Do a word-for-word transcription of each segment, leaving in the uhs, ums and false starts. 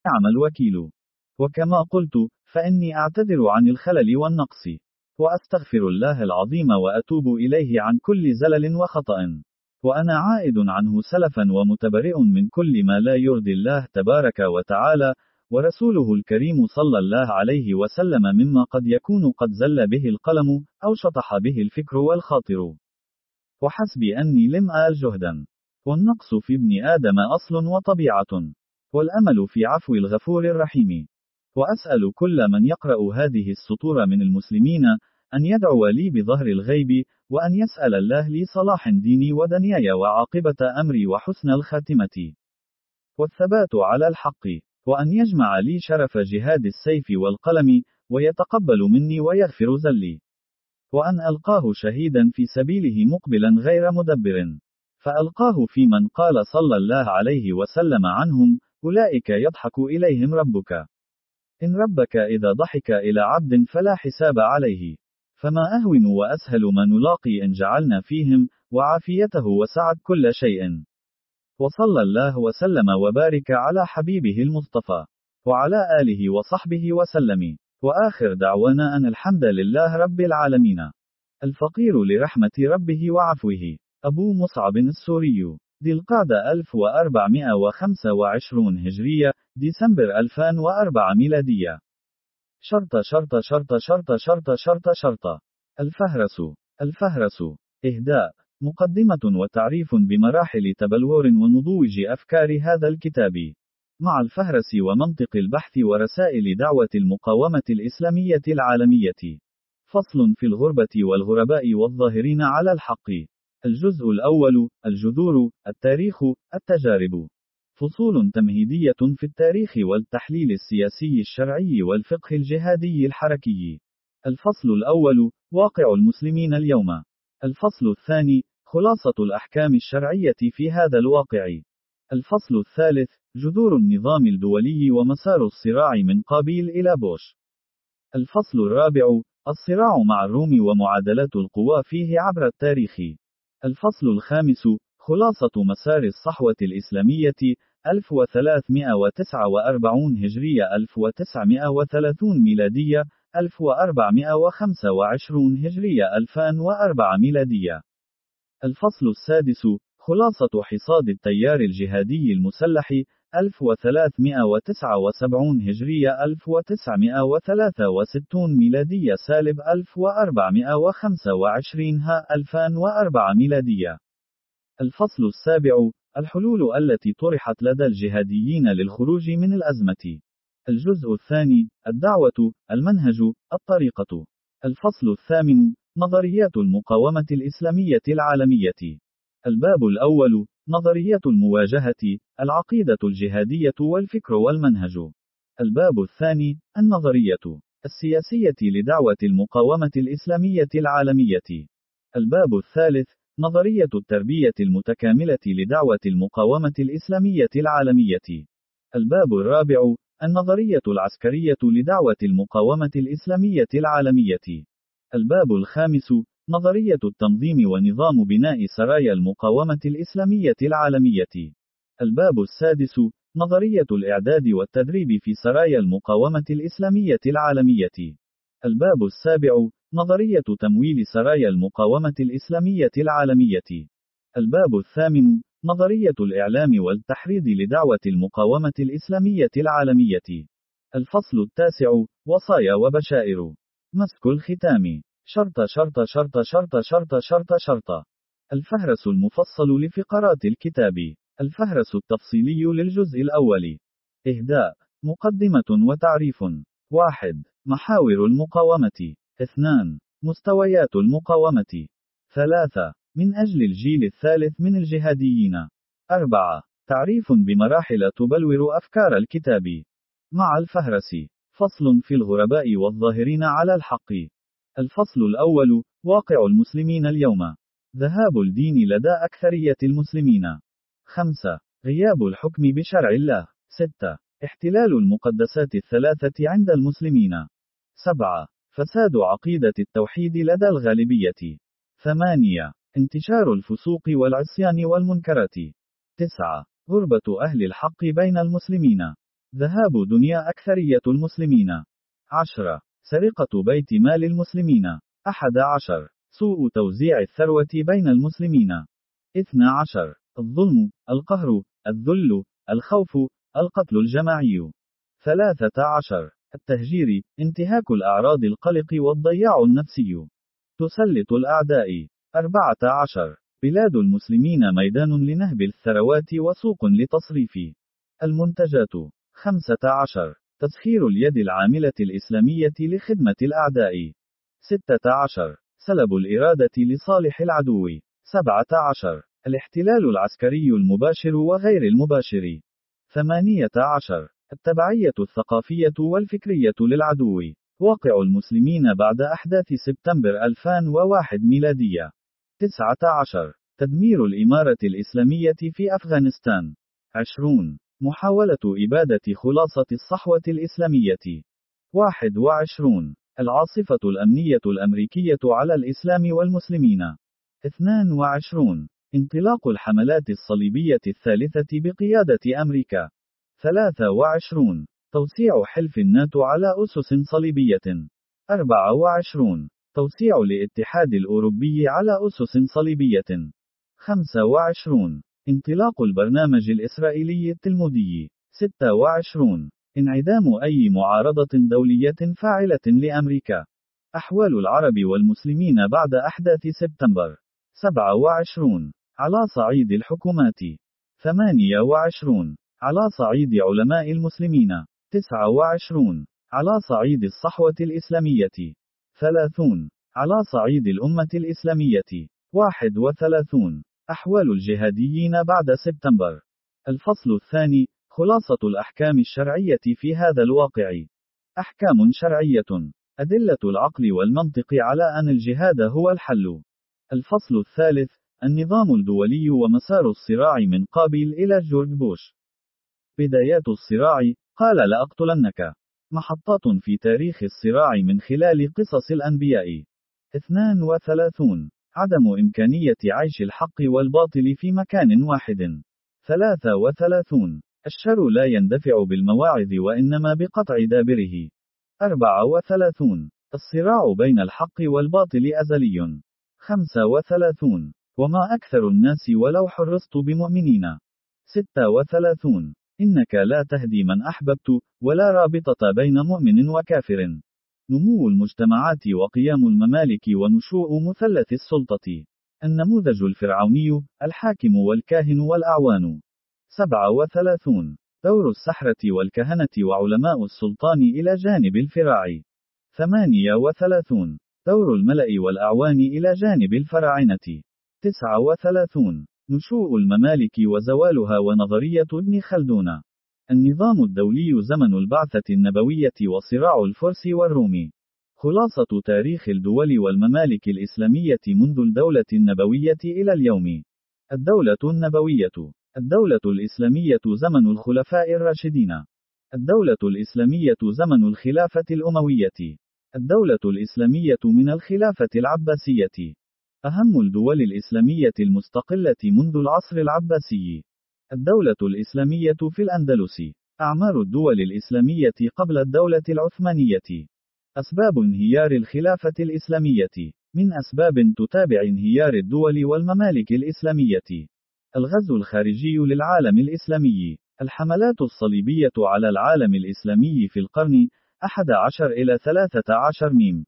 نعم الوكيل. وكما قلت، فإني أعتذر عن الخلل والنقص، وأستغفر الله العظيم وأتوب إليه عن كل زلل وخطأ، وأنا عائد عنه سلفا ومتبرئ من كل ما لا يرضي الله تبارك وتعالى ورسوله الكريم صلى الله عليه وسلم مما قد يكون قد زل به القلم أو شطح به الفكر والخاطر. وحسبي أني لم آل جهدا. والنقص في ابن آدم أصل وطبيعة، والأمل في عفو الغفور الرحيم. وأسأل كل من يقرأ هذه السطور من المسلمين أن يدعو لي بظهر الغيب، وأن يسأل الله لي صلاح ديني ودنياي وعاقبة أمري وحسن الخاتمة والثبات على الحق، وأن يجمع لي شرف جهاد السيف والقلم، ويتقبل مني ويغفر زلي، وأن ألقاه شهيدا في سبيله مقبلا غير مدبر، فألقاه في من قال صلى الله عليه وسلم عنهم: أولئك يضحك إليهم ربك. إن ربك إذا ضحك إلى عبد فلا حساب عليه، فما أهون وأسهل ما نلاقي إن جعلنا فيهم، وعافيته وسعت كل شيء. وصلى الله وسلم وبارك على حبيبه المصطفى، وعلى آله وصحبه وسلم. وآخر دعوانا أن الحمد لله رب العالمين. الفقير لرحمة ربه وعفوه. أبو مصعب السوري. ذي القعدة ألف وأربعمائة وخمسة وعشرين هجرية، ديسمبر ألفين وأربعة ميلادية. شرط شرط شرط شرط شرط شرط شرط. الفهرس. الفهرس. إهداء، مقدمة وتعريف بمراحل تبلور ونضوج أفكار هذا الكتاب، مع الفهرس ومنطق البحث ورسائل دعوة المقاومة الإسلامية العالمية. فصل في الغربة والغرباء والظاهرين على الحق. الجزء الأول: الجذور، التاريخ، التجارب. فصول تمهيدية في التاريخ والتحليل السياسي الشرعي والفقه الجهادي الحركي. الفصل الأول: واقع المسلمين اليوم. الفصل الثاني: خلاصة الأحكام الشرعية في هذا الواقع. الفصل الثالث: جذور النظام الدولي ومسار الصراع من قابيل إلى بوش. الفصل الرابع: الصراع مع الروم ومعادلات القوى فيه عبر التاريخ. الفصل الخامس: خلاصة مسار الصحوة الإسلامية ألف وثلاثمائة وتسعة وأربعين هجرية ألف وتسعمائة وثلاثين ميلادية ألف وأربعمائة وخمسة وعشرين هجرية ألفين وأربعة ميلادية. الفصل السادس: خلاصة حصاد التيار الجهادي المسلح ألف وثلاثمائة وتسعة وسبعين هجرية ألف وتسعمائة وثلاثة وستين ميلادية سالب ألف وأربعمائة وخمسة وعشرين ها ألفين وأربعة ميلادية. الفصل السابع: الحلول التي طرحت لدى الجهاديين للخروج من الأزمة. الجزء الثاني: الدعوة، المنهج، الطريقة. الفصل الثامن: نظريات المقاومة الإسلامية العالمية. الباب الأول: نظرية المواجهة، العقيدة الجهادية والفكر والمنهج. الباب الثاني: النظرية السياسية لدعوة المقاومة الإسلامية العالمية. الباب الثالث: نظرية التربية المتكاملة لدعوة المقاومة الإسلامية العالمية. الباب الرابع: النظرية العسكرية لدعوة المقاومة الإسلامية العالمية. الباب الخامس: نظرية التنظيم ونظام بناء سرايا المقاومة الإسلامية العالمية. الباب السادس: نظرية الإعداد والتدريب في سرايا المقاومة الإسلامية العالمية. الباب السابع: نظرية تمويل سرايا المقاومة الإسلامية العالمية. الباب الثامن: نظرية الإعلام والتحريض لدعوة المقاومة الإسلامية العالمية. الفصل التاسع: وصايا وبشائر. مسك الختام. شرط شرط شرط شرط شرط شرط شرط. الفهرس المفصل لفقرات الكتاب. الفهرس التفصيلي للجزء الأول. إهداء، مقدمة وتعريف. واحد. محاور المقاومة. اثنان. مستويات المقاومة. ثلاثة. من أجل الجيل الثالث من الجهاديين. أربعة. تعريف بمراحل تبلور أفكار الكتاب. مع الفهرس. فصل في الغرباء والظاهرين على الحق. الفصل الأول: واقع المسلمين اليوم. ذهاب الدين لدى أكثرية المسلمين. خمسة. غياب الحكم بشرع الله. ستة. احتلال المقدسات الثلاثة عند المسلمين. سبعة. فساد عقيدة التوحيد لدى الغالبية. ثمانية. انتشار الفسوق والعصيان والمنكرات. تسعة. غربة أهل الحق بين المسلمين. ذهاب دنيا أكثرية المسلمين. عشرة. سرقة بيت مال المسلمين. أحد عشر. سوء توزيع الثروة بين المسلمين. اثنى عشر. الظلم، القهر، الذل، الخوف، القتل الجماعي. ثلاثة عشر. التهجير، انتهاك الأعراض، القلق والضياع النفسي. تسلط الأعداء. أربعة عشر. بلاد المسلمين ميدان لنهب الثروات وسوق لتصريف المنتجات. خمسة عشر. تسخير اليد العاملة الإسلامية لخدمة الأعداء. ستة عشر. سلب الإرادة لصالح العدو. سبعة عشر. الاحتلال العسكري المباشر وغير المباشر. ثمانية عشر. التبعية الثقافية والفكرية للعدو. واقع المسلمين بعد أحداث سبتمبر ألفين وواحد ميلادية. تسعة عشر. تدمير الإمارة الإسلامية في أفغانستان. عشرون. محاولة إبادة خلاصة الصحوة الإسلامية. واحد وعشرون. العاصفة الأمنية الأمريكية على الإسلام والمسلمين. اثنان وعشرون. انطلاق الحملات الصليبية الثالثة بقيادة أمريكا. ثلاثة وعشرون. توسيع حلف الناتو على أسس صليبية. أربعة وعشرون. توسيع الاتحاد الأوروبي على أسس صليبية. خمسة وعشرون. انطلاق البرنامج الإسرائيلي التلمودي. ستة وعشرون. انعدام أي معارضة دولية فاعلة لأمريكا. أحوال العرب والمسلمين بعد أحداث سبتمبر. سبعة وعشرون. على صعيد الحكومات. ثمانية وعشرون. على صعيد علماء المسلمين. تسعة وعشرون. على صعيد الصحوة الإسلامية. ثلاثون. على صعيد الأمة الإسلامية. واحد وثلاثون. أحوال الجهاديين بعد سبتمبر. الفصل الثاني. خلاصة الأحكام الشرعية في هذا الواقع. أحكام شرعية. أدلة العقل والمنطق على أن الجهاد هو الحل. الفصل الثالث. النظام الدولي ومسار الصراع من قابيل إلى جورج بوش. بدايات الصراع. قال لأقتلنك. محطات في تاريخ الصراع من خلال قصص الأنبياء. اثنان وثلاثون. عدم إمكانية عيش الحق والباطل في مكان واحد. ثلاثة وثلاثون. الشر لا يندفع بالمواعظ وإنما بقطع دابره. أربعة وثلاثون. الصراع بين الحق والباطل أزلي. خمسة وثلاثون. وما أكثر الناس ولو حرصت بمؤمنين. ستة وثلاثون. إنك لا تهدي من أحببت، ولا رابطة بين مؤمن وكافر. نمو المجتمعات وقيام الممالك ونشوء مثلث السلطة. النموذج الفرعوني، الحاكم والكاهن والأعوان. سبعة وثلاثون. دور السحرة والكهنة وعلماء السلطان إلى جانب الفراع. ثمانية وثلاثون. دور الملأ والأعوان إلى جانب الفراعنة. تسعة وثلاثون. نشوء الممالك وزوالها ونظرية ابن خلدون. النظام الدولي زمن البعثة النبوية وصراع الفرس والروم. خلاصة تاريخ الدول والممالك الإسلامية منذ الدولة النبوية إلى اليوم. الدولة النبوية. الدولة الإسلامية زمن الخلفاء الراشدين. الدولة الإسلامية زمن الخلافة الأموية. الدولة الإسلامية من الخلافة العباسية. أهم الدول الإسلامية المستقلة منذ العصر العباسي. الدولة الإسلامية في الأندلس. أعمار الدول الإسلامية قبل الدولة العثمانية. أسباب انهيار الخلافة الإسلامية. من أسباب تتابع انهيار الدول والممالك الإسلامية. الغزو الخارجي للعالم الإسلامي. الحملات الصليبية على العالم الإسلامي في القرن أحد عشر إلى ثلاثة عشر ميم.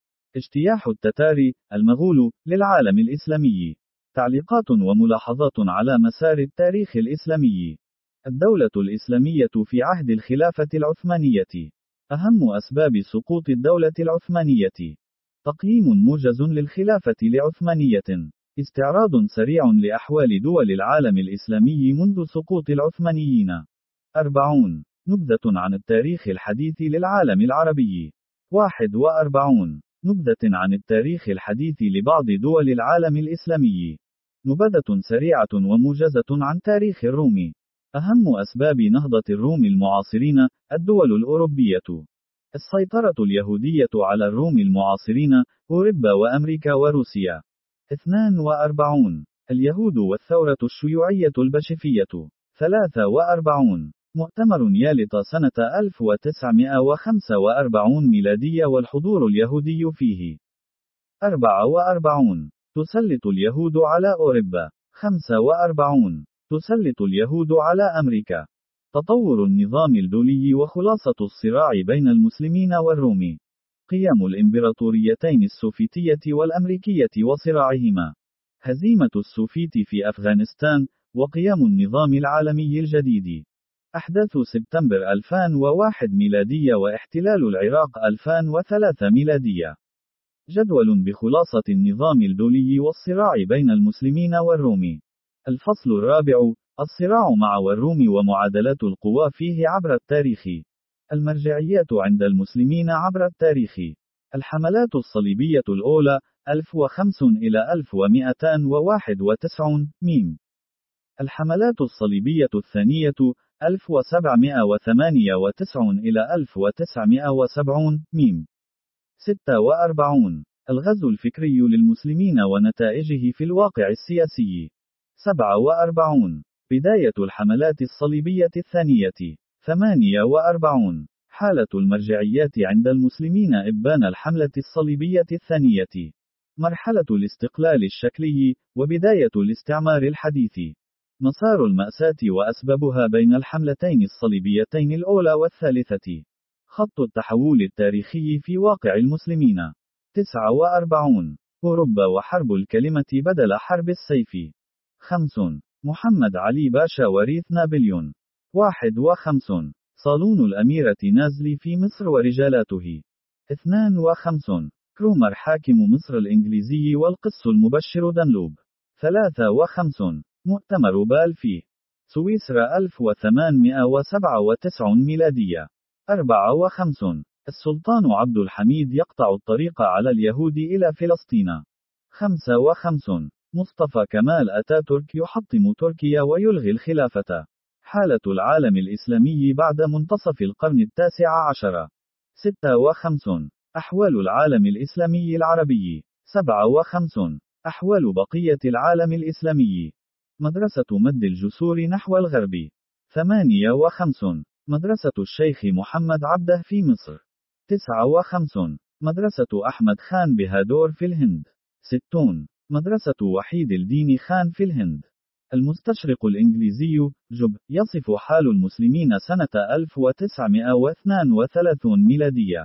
اجتياح التتار، المغول، للعالم الإسلامي. تعليقات وملاحظات على مسار التاريخ الإسلامي. الدولة الإسلامية في عهد الخلافة العثمانية. أهم أسباب سقوط الدولة العثمانية. تقييم موجز للخلافة العثمانية. استعراض سريع لأحوال دول العالم الإسلامي منذ سقوط العثمانيين. أربعون. نبذة عن التاريخ الحديث للعالم العربي. واحد وأربعون. نبذة عن التاريخ الحديث لبعض دول العالم الإسلامي. نبذة سريعة وموجزة عن تاريخ الروم. أهم أسباب نهضة الروم المعاصرين. الدول الأوروبية. السيطرة اليهودية على الروم المعاصرين، أوروبا وأمريكا وروسيا. اثنان وأربعون. اليهود والثورة الشيوعية البشفية. ثلاثة وأربعون. مؤتمر يالطا سنة ألف وتسعمائة وخمسة وأربعين ميلادية والحضور اليهودي فيه. أربعة وأربعون. تسلط اليهود على أوروبا. خمسة وأربعون. تسلط اليهود على أمريكا. تطور النظام الدولي وخلاصة الصراع بين المسلمين والروم. قيام الإمبراطوريتين السوفيتية والأمريكية وصراعهما. هزيمة السوفيت في أفغانستان، وقيام النظام العالمي الجديد. أحداث سبتمبر ألفين وواحد ميلادية واحتلال العراق ألفين وثلاثة ميلادية. جدول بخلاصة النظام الدولي والصراع بين المسلمين والروم. الفصل الرابع: الصراع مع والروم ومعادلات القوى فيه عبر التاريخ. المرجعيات عند المسلمين عبر التاريخ. الحملات الصليبية الأولى ألف وخمسة إلى ألف ومئتين وواحد وتسعين ميم. الحملات الصليبية الثانية ألف وسبعمائة وثمانية وتسعين إلى ألف وتسعمائة وسبعين ميم. ستة وأربعون. الغزو الفكري للمسلمين ونتائجه في الواقع السياسي. سبعة وأربعون. بداية الحملات الصليبية الثانية. ثمانية وأربعون. حالة المرجعيات عند المسلمين إبان الحملة الصليبية الثانية. مرحلة الاستقلال الشكلي، وبداية الاستعمار الحديث. مسار المأساة وأسبابها بين الحملتين الصليبيتين الأولى والثالثة. خط التحول التاريخي في واقع المسلمين. تسعة وأربعون. أوروبا وحرب الكلمة بدل حرب السيف. خمسون. محمد علي باشا وريث نابليون. واحد وخمسون. صالون الأميرة نازلي في مصر ورجالاته. اثنان وخمسون. كرومر حاكم مصر الإنجليزي والقس المبشر دانلوب. ثلاثة وخمسون. مؤتمر بال سويسرا ألف وثمانمائة وسبعة وتسعين ميلادية. أربعة وخمسون. السلطان عبد الحميد يقطع الطريق على اليهود إلى فلسطين. خمسة وخمسون. مصطفى كمال أتاتورك يحطم تركيا ويلغي الخلافة. حالة العالم الإسلامي بعد منتصف القرن التاسع عشر. ستة وخمسون. أحوال العالم الإسلامي العربي. سبعة وخمسون. أحوال بقية العالم الإسلامي. مدرسة مد الجسور نحو الغرب. ثمانية وخمسون. مدرسة الشيخ محمد عبده في مصر. تسعة وخمسون. مدرسة أحمد خان بهادور في الهند. ستون. مدرسة وحيد الدين خان في الهند. المستشرق الإنجليزي جوب يصف حال المسلمين سنة ألف وتسعمائة واثنين وثلاثين ميلادية.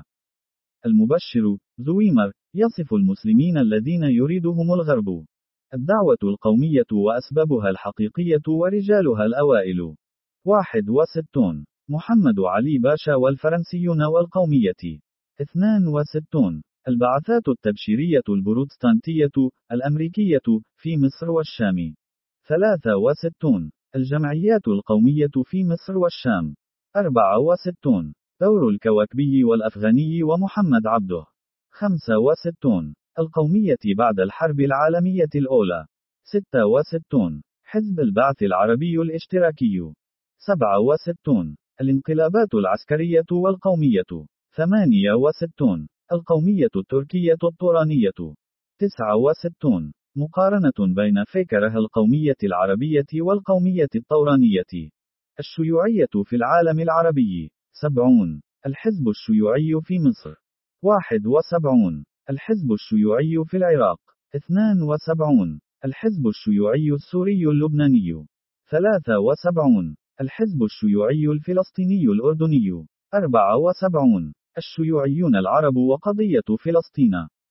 المبشر زويمر يصف المسلمين الذين يريدهم الغرب. الدعوة القومية وأسبابها الحقيقية ورجالها الأوائل. واحد وستون. محمد علي باشا والفرنسيون والقومية. اثنان وستون. البعثات التبشيرية البروتستانتية الأمريكية في مصر والشام. ثلاثة وستون. الجمعيات القومية في مصر والشام. أربعة وستون. دور الكواكبي والأفغاني ومحمد عبده. خمسة وستون. القومية بعد الحرب العالمية الأولى. ستة وستون. حزب البعث العربي الاشتراكي. سبعة وستون. الانقلابات العسكرية والقومية. ثمانية وستون. القومية التركية الطورانية. تسعة وستون. مقارنة بين فكره القومية العربية والقومية الطورانية. الشيوعية في العالم العربي. سبعون. الحزب الشيوعي في مصر. واحد وسبعون. الحزب الشيوعي في العراق. اثنان وسبعون. الحزب الشيوعي السوري اللبناني. ثلاثة وسبعون. الحزب الشيوعي الفلسطيني الأردني. أربعة وسبعون. الشيوعيون العرب وقضية فلسطين.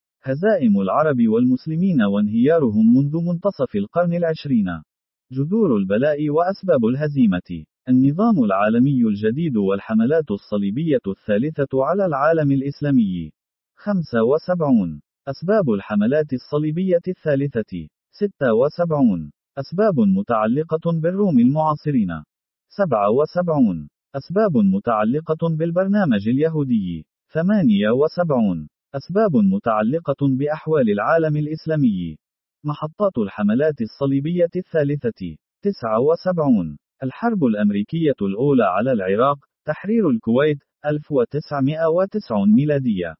هزائم العرب والمسلمين وانهيارهم منذ منتصف القرن العشرين. جذور البلاء وأسباب الهزيمة. النظام العالمي الجديد والحملات الصليبية الثالثة على العالم الإسلامي. خمسة وسبعون. أسباب الحملات الصليبية الثالثة. ستة وسبعون. أسباب متعلقة بالروم المعاصرين. سبعة وسبعون. أسباب متعلقة بالبرنامج اليهودي. ثمانية وسبعون. أسباب متعلقة بأحوال العالم الإسلامي. محطات الحملات الصليبية الثالثة. تسعة وسبعون. الحرب الأمريكية الأولى على العراق. تحرير الكويت ألف وتسعمائة وتسعين ميلادية.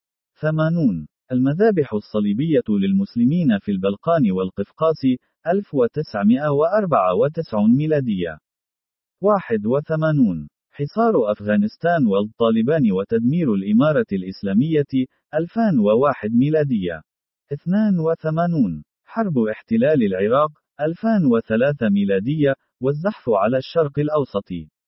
ثمانون. المذابح الصليبية للمسلمين في البلقان والقفقاس ألف وتسعمائة وأربعة وتسعين ميلادية. واحد وثمانون حصار أفغانستان والطالبان وتدمير الإمارة الإسلامية ألفين وواحد ميلادية. اثنان وثمانون حرب احتلال العراق ألفين وثلاثة ميلادية والزحف على الشرق الأوسط.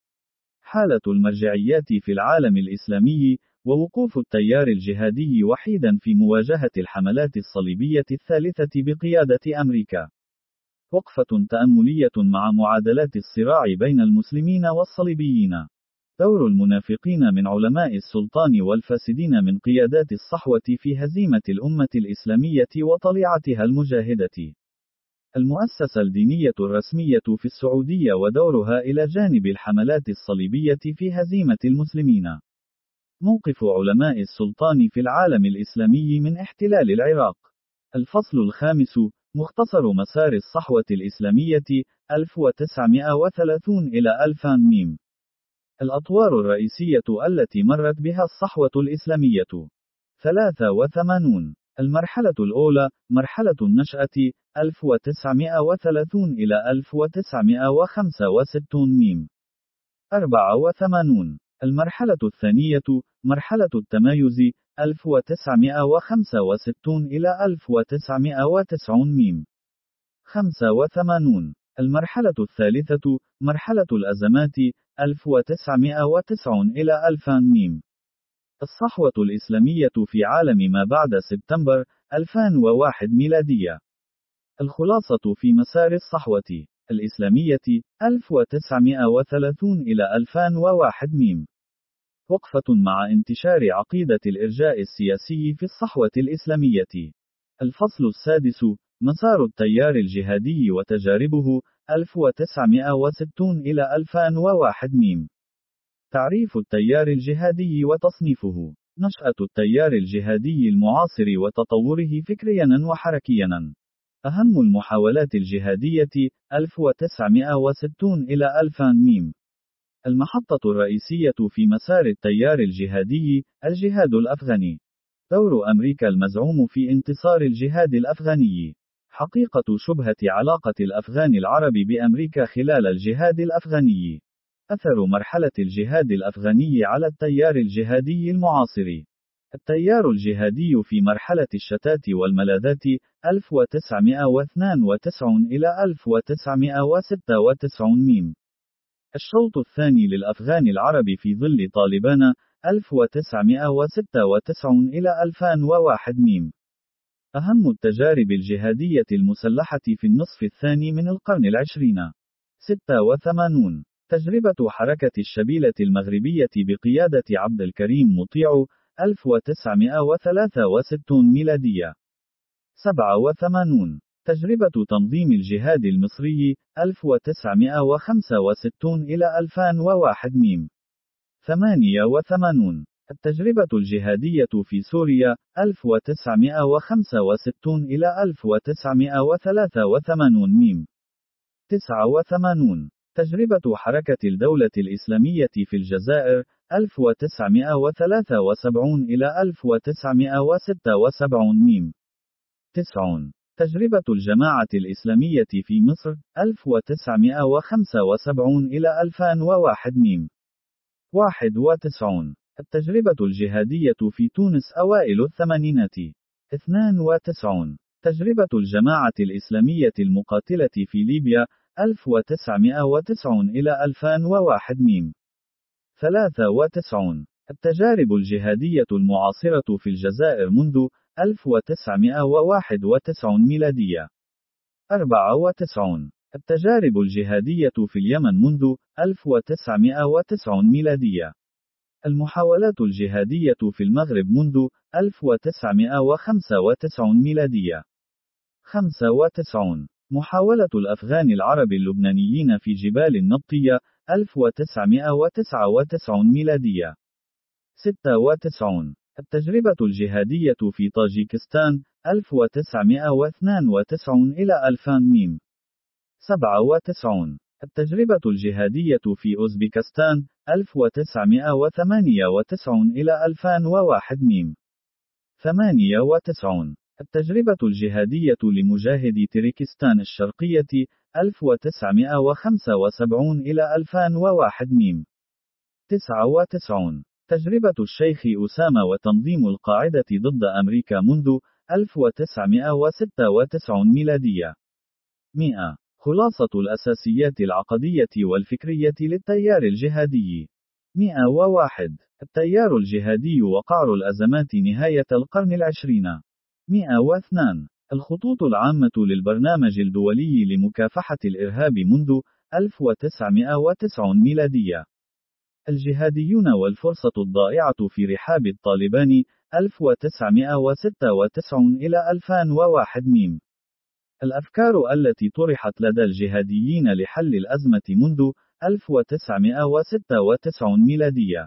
حالة المرجعيات في العالم الإسلامي ووقوف التيار الجهادي وحيدا في مواجهة الحملات الصليبية الثالثة بقيادة أمريكا. وقفة تأملية مع معادلات الصراع بين المسلمين والصليبيين. دور المنافقين من علماء السلطان والفاسدين من قيادات الصحوة في هزيمة الأمة الإسلامية وطليعتها المجاهدة. المؤسسة الدينية الرسمية في السعودية ودورها إلى جانب الحملات الصليبية في هزيمة المسلمين. موقف علماء السلطان في العالم الإسلامي من احتلال العراق. الفصل الخامس مختصر مسار الصحوة الإسلامية ألف وتسعمائة وثلاثين إلى ألفين ميم. الأطوار الرئيسية التي مرت بها الصحوة الإسلامية. ثلاثة وثمانون المرحلة الأولى مرحلة النشأة ألف وتسعمائة وثلاثين إلى ألف وتسعمائة وخمسة وستين ميم. أربعة وثمانون المرحلة الثانية مرحلة التمايز ألف وتسعمائة وخمسة وستين إلى ألف وتسعمائة وتسعين ميم. خمسة وثمانون المرحلة الثالثة مرحلة الأزمات ألف وتسعمائة وتسعين إلى ألفين ميم. الصحوة الإسلامية في عالم ما بعد سبتمبر ألفين وواحد ميلادية. الخلاصة في مسار الصحوة الإسلامية ألف وتسعمائة وثلاثين إلى ألفين وواحد ميم. وقفة مع انتشار عقيدة الإرجاء السياسي في الصحوة الإسلامية. الفصل السادس مسار التيار الجهادي وتجاربه ألف وتسعمائة وستين إلى ألفين وواحد ميم. تعريف التيار الجهادي وتصنيفه. نشأة التيار الجهادي المعاصر وتطوره فكريا وحركيا. أهم المحاولات الجهادية ألف وتسعمائة وستين إلى ألفين ميم. المحطة الرئيسية في مسار التيار الجهادي الجهاد الأفغاني. دور أمريكا المزعوم في انتصار الجهاد الأفغاني. حقيقة شبهة علاقة الأفغان العرب بأمريكا خلال الجهاد الأفغاني. أثر مرحلة الجهاد الأفغاني على التيار الجهادي المعاصر. التيار الجهادي في مرحلة الشتات والملاذات ألف وتسعمائة واثنين وتسعين إلى ألف وتسعمائة وستة وتسعين ميم. الشوط الثاني للأفغان العرب في ظل طالبان ألف وتسعمائة وستة وتسعين إلى ألفين وواحد ميم. أهم التجارب الجهادية المسلحة في النصف الثاني من القرن العشرين. ستة وثمانون تجربة حركة الشبيلة المغربية بقيادة عبد الكريم مطيع ألف وتسعمائة وثلاثة وستين ميلادية. سبعة وثمانون تجربة تنظيم الجهاد المصري ألف وتسعمائة وخمسة وستين إلى ألفين وواحد ميم. ثمانية وثمانون التجربة الجهادية في سوريا ألف وتسعمائة وخمسة وستين إلى ألف وتسعمائة وثلاثة وثمانين ميم. تسعة وثمانون تجربة حركة الدولة الإسلامية في الجزائر ألف وتسعمائة وثلاثة وسبعين إلى ألف وتسعمائة وستة وسبعين ميم. تسعون تجربة الجماعة الإسلامية في مصر ألف وتسعمائة وخمسة وسبعين إلى ألفين وواحد ميم. واحد وتسعون التجربة الجهادية في تونس أوائل الثمانينات. اثنان وتسعون تجربة الجماعة الإسلامية المقاتلة في ليبيا ألف وتسعمائة وتسعين إلى ألفين وواحد ميم. ثلاثة وتسعون التجارب الجهادية المعاصرة في الجزائر منذ ألف وتسعمائة وواحد وتسعين ميلادية. أربعة وتسعون التجارب الجهادية في اليمن منذ ألف وتسعمائة وتسعين ميلادية. المحاولات الجهادية في المغرب منذ ألف وتسعمائة وخمسة وتسعين ميلادية. خمسة وتسعون محاولة الأفغان العرب اللبنانيين في جبال النبطية ألف وتسعمائة وتسعة وتسعين ميلادية. ستة وتسعون التجربة الجهادية في طاجيكستان ألف وتسعمائة واثنين وتسعين إلى ألفين ميم. سبعة وتسعون التجربة الجهادية في أوزبكستان ألف وتسعمائة وثمانية وتسعين إلى ألفين وواحد ميم. ثمانية وتسعون التجربة الجهادية لمجاهدي تركستان الشرقية ألف وتسعمائة وخمسة وسبعين إلى ألفين وواحد ميم. تسعة وتسعين. تجربة الشيخ أسامة وتنظيم القاعدة ضد أمريكا منذ ألف وتسعمائة وستة وتسعين ميلادية. مئة. خلاصة الأساسيات العقدية والفكرية للتيار الجهادي. مئة وواحد. التيار الجهادي وقعر الأزمات نهاية القرن العشرين. مئة واثنين. الخطوط العامة للبرنامج الدولي لمكافحة الإرهاب منذ ألف وتسعمائة وتسعين ميلادية. الجهاديون والفرصة الضائعة في رحاب الطالبان ألف وتسعمائة وستة وتسعين إلى ألفين وواحد ميم. الأفكار التي طرحت لدى الجهاديين لحل الأزمة منذ ألف وتسعمائة وستة وتسعين ميلادية.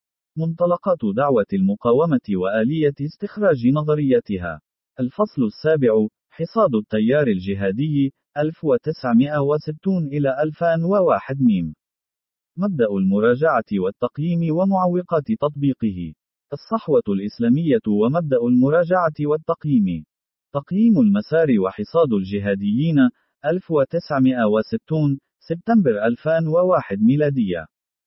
منطلقات دعوة المقاومة وآلية استخراج نظرياتها. الفصل السابع. حصاد التيار الجهادي ألف وتسعمائة وستين إلى ألفين وواحد ميم. مبدأ المراجعة والتقييم ومعوقات تطبيقه. الصحوة الإسلامية ومبدأ المراجعة والتقييم. تقييم المسار وحصاد الجهاديين ألف وتسعمائة وستين سبتمبر ألفين وواحد ميلادية.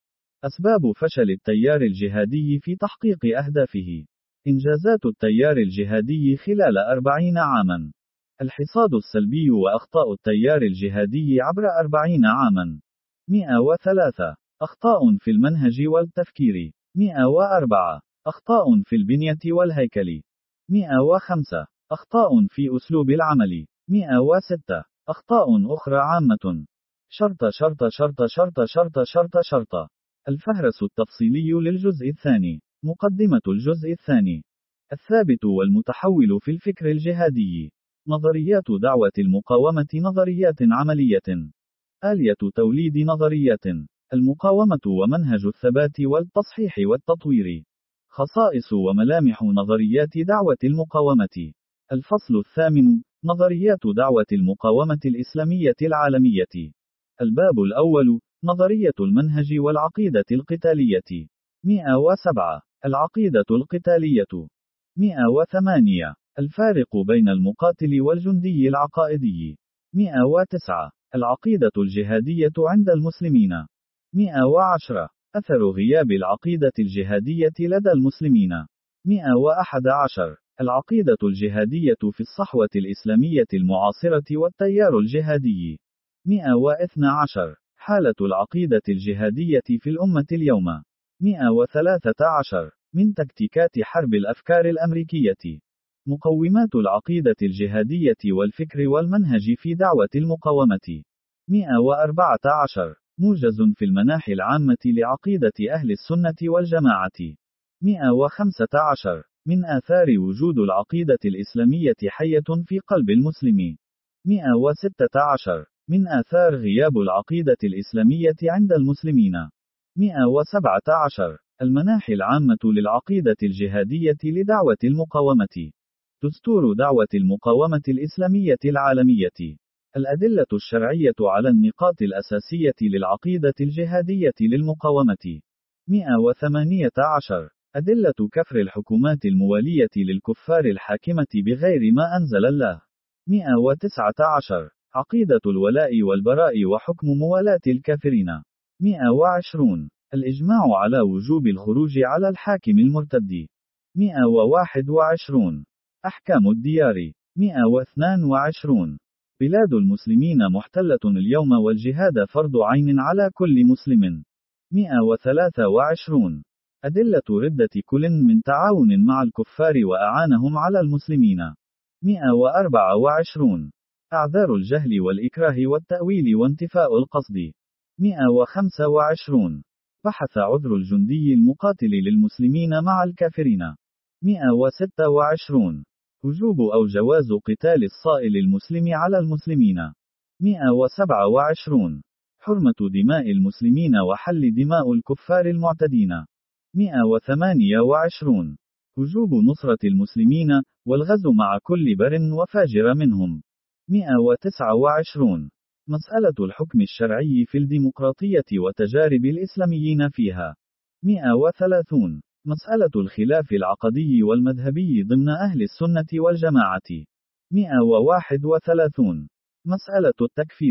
أسباب فشل التيار الجهادي في تحقيق أهدافه. إنجازات التيار الجهادي خلال أربعين عاماً. الحصاد السلبي وأخطاء التيار الجهادي عبر أربعين عاماً. مئة وثلاثة. أخطاء في المنهج والتفكير. مئة وأربعة. أخطاء في البنية والهيكل. مئة وخمسة. أخطاء في أسلوب العمل. مئة وستة. أخطاء أخرى عامة. شرط شرط شرط شرط شرط شرط شرط. الفهرس التفصيلي للجزء الثاني. مقدمة الجزء الثاني. الثابت والمتحول في الفكر الجهادي. نظريات دعوة المقاومة نظريات عملية. آلية توليد نظريات المقاومة ومنهج الثبات والتصحيح والتطوير. خصائص وملامح نظريات دعوة المقاومة. الفصل الثامن. نظريات دعوة المقاومة الإسلامية العالمية. الباب الأول. نظرية المنهج والعقيدة القتالية. مئة وسبعة. العقيدة القتالية. مئة وثمانية. الفارق بين المقاتل والجندي العقائدي. مئة وتسعة. العقيدة الجهادية عند المسلمين. مئة وعشرة. أثر غياب العقيدة الجهادية لدى المسلمين. مئة وأحد عشر. العقيدة الجهادية في الصحوة الإسلامية المعاصرة والتيار الجهادي. مئة واثنى عشر. حالة العقيدة الجهادية في الأمة اليوم. مئة وثلاثة عشر. من تكتيكات حرب الأفكار الأمريكية. مقومات العقيدة الجهادية والفكر والمنهج في دعوة المقاومة. مئة وأربعة عشر. موجز في المناحي العامة لعقيدة أهل السنة والجماعة. مئة وخمسة عشر. من آثار وجود العقيدة الإسلامية حية في قلب المسلم. مئة وستة عشر. من آثار غياب العقيدة الإسلامية عند المسلمين. مئة وسبعة عشر. المناحي العامة للعقيدة الجهادية لدعوة المقاومة. دستور دعوة المقاومة الإسلامية العالمية. الأدلة الشرعية على النقاط الأساسية للعقيدة الجهادية للمقاومة. مئة وثمانية عشر. أدلة كفر الحكومات الموالية للكفار الحاكمة بغير ما أنزل الله. مئة وتسعة عشر. عقيدة الولاء والبراء وحكم موالاة الكافرين. مئة وعشرون. الإجماع على وجوب الخروج على الحاكم المرتد. مئة وواحد وعشرون. أحكام الديار. مئة واثنان وعشرون. بلاد المسلمين محتلة اليوم والجهاد فرض عين على كل مسلم. مئة وثلاثة وعشرون. أدلة ردة كل من تعاون مع الكفار وأعانهم على المسلمين. مئة وأربعة وعشرون. أعذار الجهل والإكراه والتأويل وانتفاء القصد. مئة وخمسة وعشرون. بحث عذر الجندي المقاتل للمسلمين مع الكافرين. مئة وستة وعشرون. وجوب أو جواز قتال الصائل المسلم على المسلمين. مئة وسبعة وعشرون. حرمة دماء المسلمين وحل دماء الكفار المعتدين. مئة وثمانية وعشرون. وجوب نصرة المسلمين والغزو مع كل بر وفاجر منهم. مئة وتسعة وعشرون. مسألة الحكم الشرعي في الديمقراطية وتجارب الإسلاميين فيها. مئة وثلاثون. مسألة الخلاف العقدي والمذهبي ضمن أهل السنة والجماعة. مئة وواحد وثلاثون. مسألة التكفير.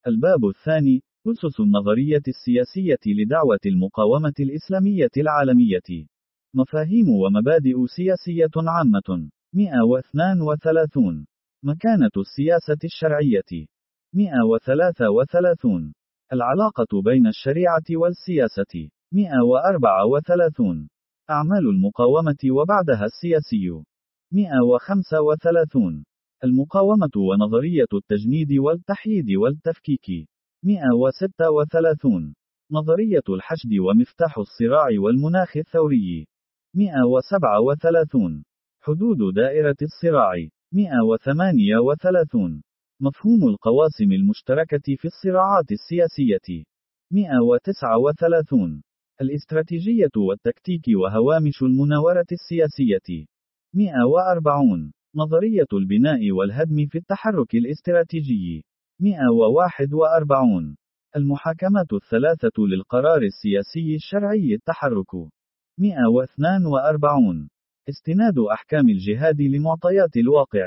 الباب الثاني: أسس النظرية السياسية لدعوة المقاومة الإسلامية العالمية. مفاهيم ومبادئ سياسية عامة. مئة واثنان وثلاثون. مكانة السياسة الشرعية. مئة وثلاثة وثلاثون. العلاقة بين الشريعة والسياسة. مئة وأربعة وثلاثون. أعمال المقاومة وبعدها السياسي. مئة وخمسة وثلاثون. المقاومة ونظرية التجنيد والتحييد والتفكيك. مئة وستة وثلاثون. نظرية الحشد ومفتاح الصراع والمناخ الثوري. مئة وسبعة وثلاثون. حدود دائرة الصراع. مئة وثمانية وثلاثون. مفهوم القواسم المشتركة في الصراعات السياسية. مئة وتسعة وثلاثون. الاستراتيجية والتكتيك وهوامش المناورة السياسية. مئة وأربعون. نظرية البناء والهدم في التحرك الاستراتيجي. مئة وواحد وأربعون. المحاكمات الثلاثة للقرار السياسي الشرعي التحرك. مئة واثنان وأربعون. استناد أحكام الجهاد لمعطيات الواقع.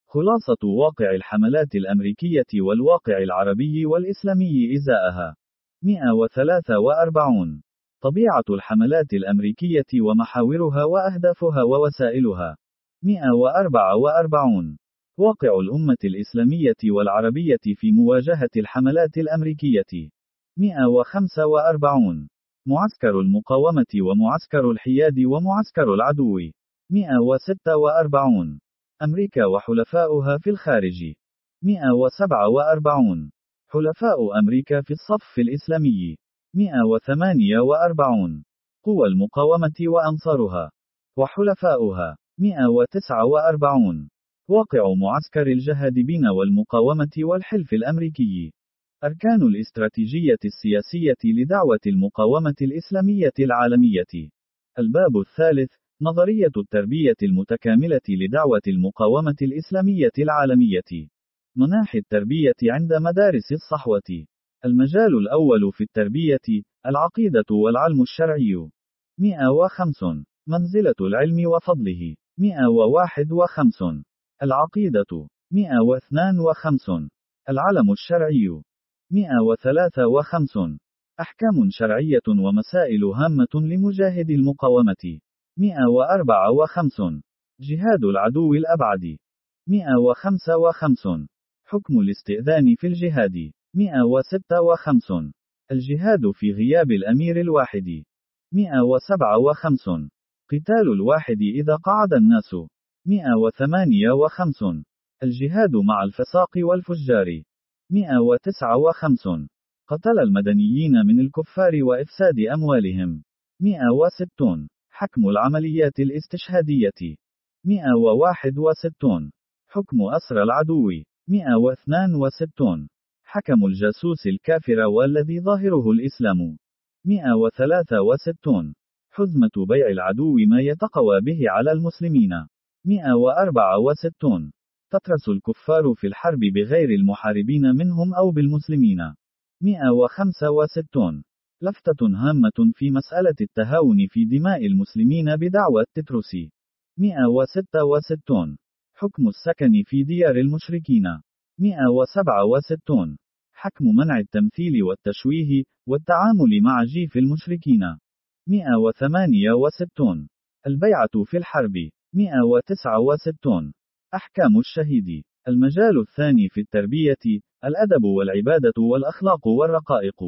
خلاصة واقع الحملات الأمريكية والواقع العربي والإسلامي إزاءها. مئة وثلاثة وأربعون. طبيعة الحملات الأمريكية ومحاورها وأهدافها ووسائلها. مئة وأربعة وأربعون. واقع الأمة الإسلامية والعربية في مواجهة الحملات الأمريكية. مئة وخمسة وأربعون. معسكر المقاومة ومعسكر الحياد ومعسكر العدو. مئة وستة وأربعون. أمريكا وحلفاؤها في الخارج. مئة وسبعة وأربعون. حلفاء أمريكا في الصف الإسلامي. مئة وثمانية وأربعون. قوى المقاومة وأنصارها وحلفاؤها. مئة وتسعة وأربعون. واقع معسكر الجهادبين والمقاومة والحلف الأمريكي. أركان الاستراتيجية السياسية لدعوة المقاومة الإسلامية العالمية. الباب الثالث: نظرية التربية المتكاملة لدعوة المقاومة الإسلامية العالمية. مناحي التربية عند مدارس الصحوة. المجال الأول في التربية: العقيدة والعلم الشرعي. مئة وخمسون. منزلة العلم وفضله. مئة وواحد وخمسون. العقيدة. مئة واثنان وخمسون. العلم الشرعي. مئة وثلاثة وخمسون. أحكام شرعية ومسائل هامة لمجاهد المقاومة. مئة وأربعة وخمسون. جهاد العدو الأبعد. مئة وخمسة وخمسون. حكم الاستئذان في الجهاد. مئة وستة وخمسون. الجهاد في غياب الأمير الواحد. مئة وسبعة وخمسون. قتال الواحد إذا قعد الناس. مئة وثمانية وخمسون. الجهاد مع الفساق والفجار. مئة وتسعة وخمسون. قتل المدنيين من الكفار وإفساد أموالهم. مئة وستون. حكم العمليات الاستشهادية. مئة وواحد وستون. حكم أسرى العدو. مئة واثنان وستون. حكم الجاسوس الكافر والذي ظاهره الإسلام. مئة وثلاثة وستون. حزمة بيع العدو ما يتقوى به على المسلمين. مئة وأربعة وستون. تترس الكفار في الحرب بغير المحاربين منهم أو بالمسلمين. مئة وخمسة وستون. لفتة هامة في مسألة التهاون في دماء المسلمين بدعوى التترس. مئة وستة وستون. حكم السكن في ديار المشركين. مئة وسبعة وستون. حكم منع التمثيل والتشويه والتعامل مع جيف المشركين. مئة وثمانية وستون. البيعة في الحرب. مئة وتسعة وستون. أحكام الشهيد. المجال الثاني في التربية: الأدب والعبادة والأخلاق والرقائق.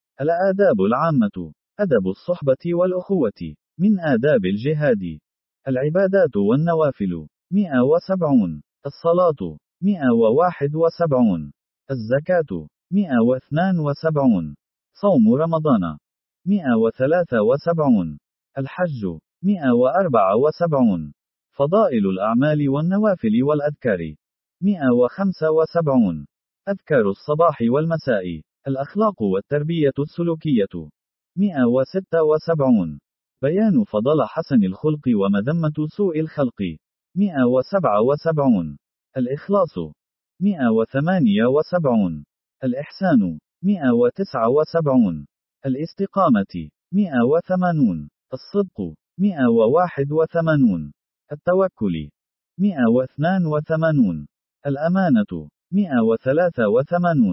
الآداب العامة: أدب الصحبة والأخوة، من آداب الجهاد. العبادات والنوافل. مئة وسبعون. الصلاة. مئة وواحد وسبعون. الزكاة. مئة واثنان وسبعون. صوم رمضان. مئة وثلاثة وسبعون. الحج. مئة وأربعة وسبعون. فضائل الأعمال والنوافل والأذكار. مئة وخمسة وسبعون. أذكار الصباح والمساء. الأخلاق والتربية السلوكية. مئة وستة وسبعون. بيان فضل حسن الخلق ومذمة سوء الخلق. مئة وسبعة وسبعون. الإخلاص. مئة وثمانية وسبعون. الإحسان. مئة وتسعة وسبعون. الاستقامة. مئة وثمانون. الصدق. مئة وواحد وثمانون. التوكل. مئة واثنان وثمانون. الأمانة. مئة وثلاثة وثمانون.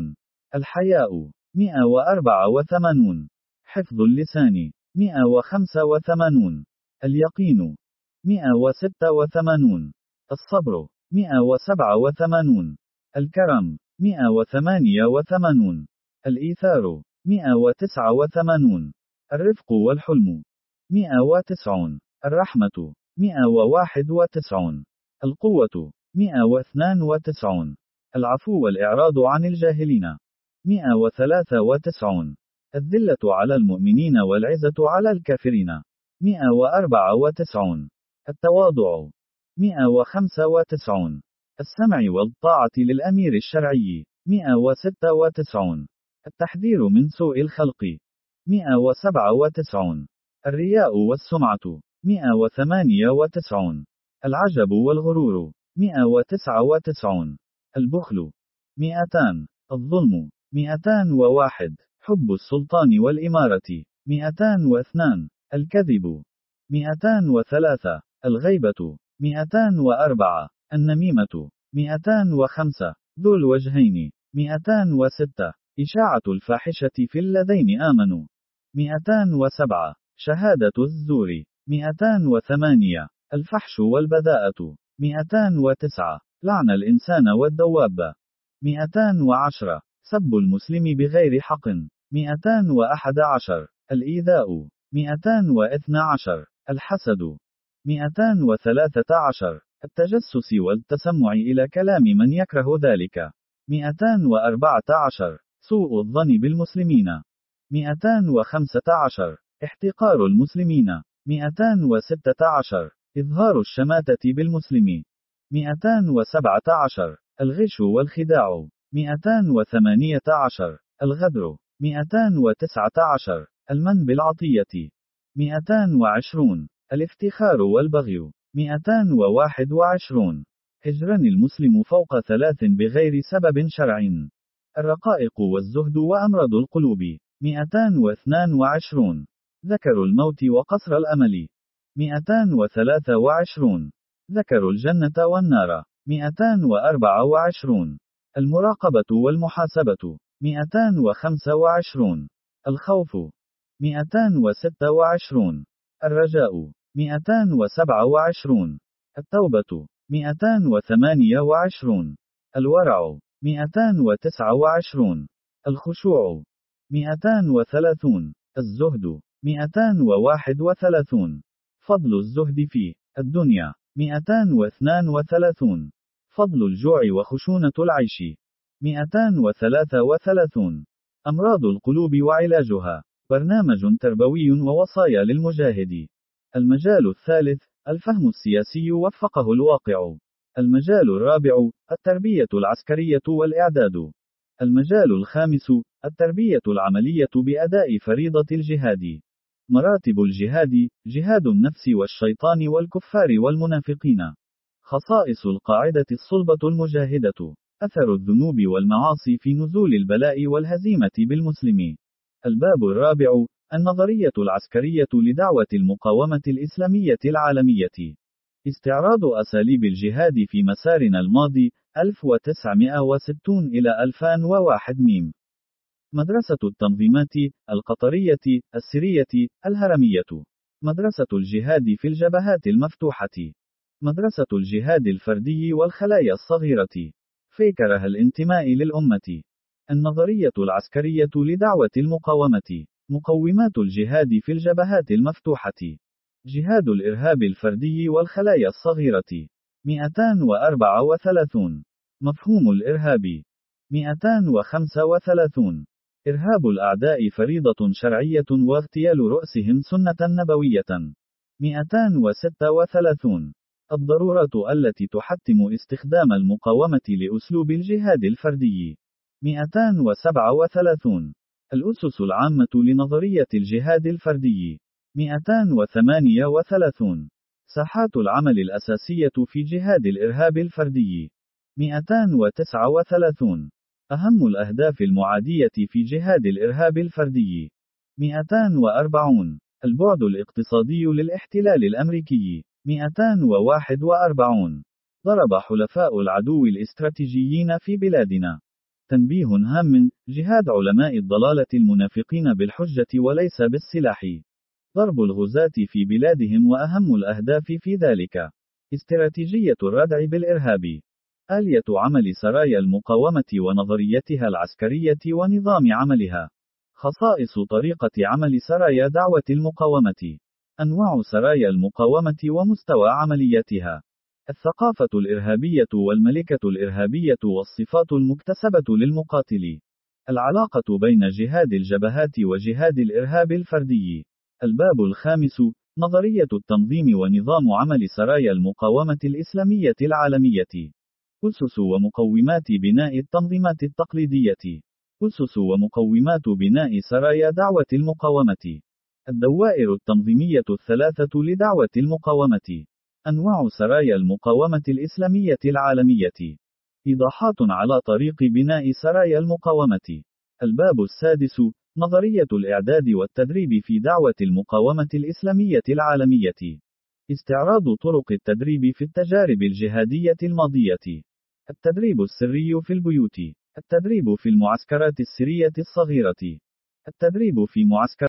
الحياء مئة وأربعة وثمانون. حفظ اللسان مئة وخمسة وثمانون. اليقين مئة وستة وثمانون. الصبر مئة وسبعة وثمانون. الكرم مئة وثمانية وثمانون. الإيثار مئة وتسعة وثمانون. الرفق والحلم مئة وتسعون. الرحمة مئة وواحد وتسعون. القوة مئة واثنان وتسعون. العفو والإعراض عن الجاهلين مئة وثلاثة وتسعون. الذلة على المؤمنين والعزة على الكافرين مئة وأربعة وتسعون. التواضع مئة وخمسة وتسعون. السمع والطاعة للأمير الشرعي مئة وستة وتسعون. التحذير من سوء الخلق مئة وسبعة وتسعون. الرياء والسمعة مئة وثمانية وتسعون. العجب والغرور مئة وتسعة وتسعون. البخل مئتان. الظلم مئتان وواحد. حب السلطان والإمارة مئتان واثنان. الكذب مئتان وثلاثة. الغيبة مئتان وأربعة. النميمة مئتان وخمسة. ذو الوجهين مئتان وستة. إشاعة الفاحشة في الذين آمنوا مئتان وسبعة. شهادة الزور مئتان وثمانية. الفحش والبذاءة مئتان وتسعة. لعن الإنسان والدواب مئتان وعشرة. سب المسلم بغير حق مئتان وأحد عشر. الإيذاء مئتان واثنى عشر. الحسد مئتان وثلاثة عشر. التجسس والتسمع إلى كلام من يكره ذلك مئتان وأربعة عشر. سوء الظن بالمسلمين مئتان وخمسة عشر. احتقار المسلمين مئتان وستة عشر. إظهار الشماتة بالمسلم مئتان وسبعة عشر. الغش والخداع مئتان وثمانية عشر. الغدر مئتان وتسعة عشر. المن بالعطية مئتان وعشرون. الافتخار والبغي مئتان وواحد وعشرون. هجران المسلم فوق ثلاث بغير سبب شرعي. الرقائق والزهد وأمراض القلوب مئتان واثنان وعشرون. ذكر الموت وقصر الأمل مئتان وثلاثة وعشرون. ذكر الجنة والنار مئتان وأربعة وعشرون. المراقبة والمحاسبة مئتان وخمسة وعشرون. الخوف مئتان وستة وعشرون. الرجاء مئتان وسبعة وعشرون. التوبة مئتان وثمانية وعشرون. الورع مئتان وتسعة وعشرون. الخشوع مئتان وثلاثون. الزهد مئتان وواحد وثلاثون. فضل الزهد في الدنيا مئتان واثنان وثلاثون. فضل الجوع وخشونة العيش مئتان وثلاثة وثلاثون. أمراض القلوب وعلاجها برنامج تربوي ووصايا للمجاهد. المجال الثالث الفهم السياسي وفقه الواقع. المجال الرابع التربية العسكرية والإعداد. المجال الخامس التربية العملية بأداء فريضة الجهاد. مراتب الجهاد: جهاد النفس والشيطان والكفار والمنافقين. خصائص القاعدة الصلبة المجاهدة: أثر الذنوب والمعاصي في نزول البلاء والهزيمة بالمسلم. الباب الرابع النظرية العسكرية لدعوة المقاومة الإسلامية العالمية. استعراض أساليب الجهاد في مسارنا الماضي ألف وتسعمائة وستين إلى ألفين وواحد ميم. مدرسة التنظيمات القطرية السرية الهرمية. مدرسة الجهاد في الجبهات المفتوحة. مدرسة الجهاد الفردي والخلايا الصغيرة. فكره الانتماء للأمة. النظرية العسكرية لدعوة المقاومة. مقومات الجهاد في الجبهات المفتوحة. جهاد الإرهاب الفردي والخلايا الصغيرة. مئتان وأربعة وثلاثون. مفهوم الإرهاب. مئتان وخمسة وثلاثون. إرهاب الأعداء فريضة شرعية واغتيال رؤسهم سنة نبوية. مئتان وستة وثلاثون. الضرورات التي تحتم استخدام المقاومة لأسلوب الجهاد الفردي. مئتان وسبعة وثلاثون. الأسس العامة لنظرية الجهاد الفردي. مئتان وثمانية وثلاثون. ساحات العمل الأساسية في جهاد الإرهاب الفردي. مئتان وتسعة وثلاثون. أهم الأهداف المعادية في جهاد الإرهاب الفردي. مئتان وأربعون. البعد الاقتصادي للاحتلال الأمريكي. مئتان وواحد وأربعون. ضرب حلفاء العدو الاستراتيجيين في بلادنا. تنبيه هام: جهاد علماء الضلالة المنافقين بالحجة وليس بالسلاح. ضرب الغزاة في بلادهم وأهم الأهداف في ذلك. استراتيجية الردع بالإرهاب. آلية عمل سرايا المقاومة ونظريتها العسكرية ونظام عملها. خصائص طريقة عمل سرايا دعوة المقاومة. أنواع سرايا المقاومة ومستوى عملياتها. الثقافة الإرهابية والملكة الإرهابية والصفات المكتسبة للمقاتل. العلاقة بين جهاد الجبهات وجهاد الإرهاب الفردي. الباب الخامس: نظرية التنظيم ونظام عمل سرايا المقاومة الإسلامية العالمية. أسس ومقومات بناء التنظيمات التقليدية. أسس ومقومات بناء سرايا دعوة المقاومة. الدوائر التنظيمية الثلاثة لدعوة المقاومة. أنواع سرايا المقاومة الإسلامية العالمية. إيضاحات على طريق بناء سرايا المقاومة. الباب السادس: نظرية الإعداد والتدريب في دعوة المقاومة الإسلامية العالمية. استعراض طرق التدريب في التجارب الجهادية الماضية. التدريب السري في البيوت. التدريب في المعسكرات السرية الصغيرة. التدريب في معسكر